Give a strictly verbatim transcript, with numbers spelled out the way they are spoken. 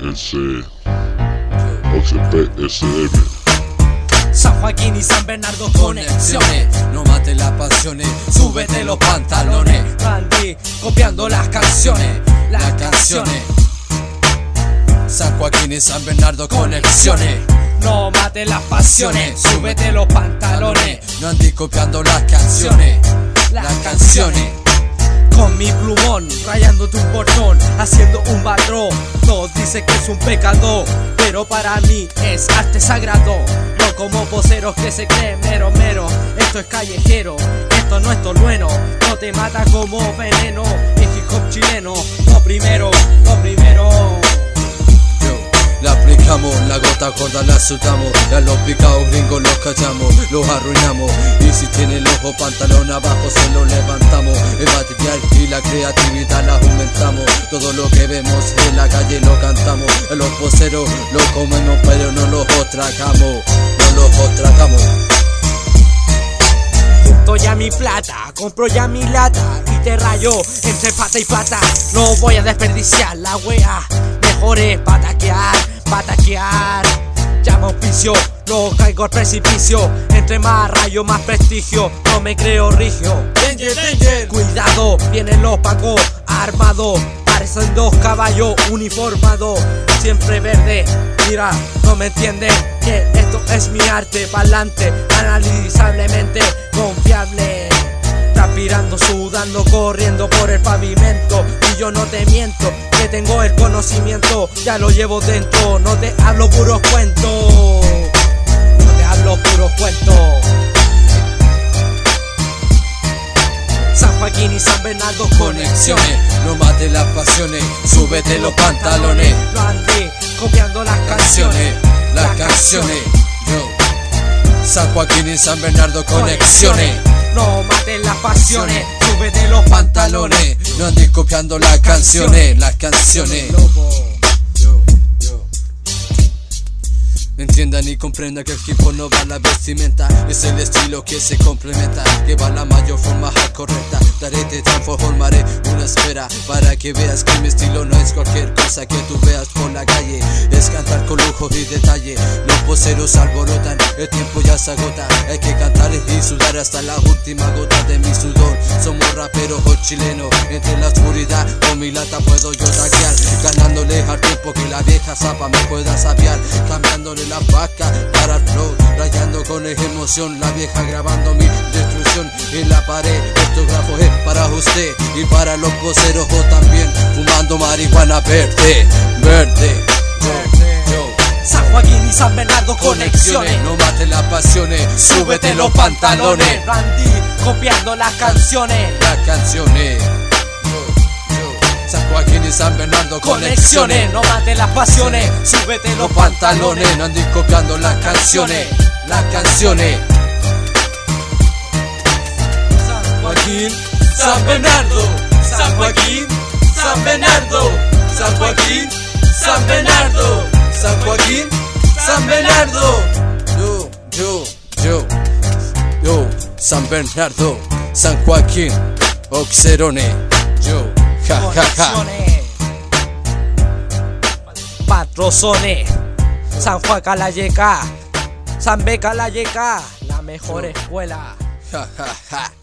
S once P S M. San Joaquín y San Bernardo conexiones. No mates las pasiones, súbete los pantalones. Randy copiando las canciones, las canciones. San Joaquín y San Bernardo conexiones. No mates las pasiones, súbete los pantalones. No andes copiando las canciones, las canciones. Con mi plumón, rayándote un portón, haciendo un patrón. Todos dicen que es un pecado, pero para mí es arte sagrado. No como voceros que se creen mero mero. Esto es callejero, esto no es tolueno. No te mata como veneno, es hip hop chileno. Lo primero, lo primero. La aplicamos, la gota gorda la soltamos. A los picados gringos los callamos, los arruinamos. Y si tiene el ojo pantalón abajo se lo levantamos. El material y la creatividad la aumentamos. Todo lo que vemos en la calle lo cantamos. A los poseros lo comemos pero no los otracamos. No los otracamos. Junto ya mi plata, compro ya mi lata y te rayo entre pata y pata. No voy a desperdiciar la wea, mejor es pataquear, pataquear. Llama auspicio, no caigo al precipicio. Entre más rayo, más prestigio. No me creo rigio. Danger, danger. Cuidado, vienen los pacos armados. Parecen dos caballos uniformados. Siempre verde, mira, no me entienden que esto es mi arte. Pa'lante, analizablemente confiable. Transpirando, sudando, corriendo por el pavimento. Y yo no te miento, que tengo el conocimiento, ya lo llevo dentro. No te hablo puros cuentos, no te hablo puros cuentos. San Joaquín y San Bernardo conexiones. No mates las pasiones, súbete los pantalones. Lo andé copiando las canciones, las canciones. Yo, San Joaquín y San Bernardo conexiones. No mates las pasiones, súbete los pantalones. No andes copiando las canciones, las canciones. Entiendan y comprendan que el hip hop no va a la vestimenta, es el estilo que se complementa, que va la mayor forma correcta. Daré, te transformaré una esfera para que veas que mi estilo no es cualquier cosa que tú veas por la calle. Es cantar con lujo y detalle. Los poseros alborotan, el tiempo ya se agota. Hay que cantar y sudar hasta la última gota de mi sudor. Somos raperos o chilenos, entre la oscuridad con mi lata puedo yo taquear, ganándole al tiempo que la vieja zapa me pueda sapear, cambiándole la vaca para el flow, rayando con emoción, la vieja grabando mi destrucción en la pared. Estos grafos es para usted y para los poseros o también fumando marihuana verde, verde. Yo, yo. San Joaquín y San Bernardo conexiones. No mates las pasiones, súbete los pantalones. Randy copiando las canciones, las canciones. San Joaquín y San Bernardo conexiones. No mates las pasiones, súbete los pantalones. No andes copiando las canciones, las canciones. San Joaquín, San Bernardo, San Joaquín, San Bernardo, San Joaquín, San Bernardo, San Joaquín, San Bernardo. Yo, yo, yo, yo, San Bernardo, San Joaquín, Oxerone, yo. Ja, ja, ja. Patrozones, San Juan Calayeca, San Beca la Yeca, la mejor escuela. Ja, ja, ja.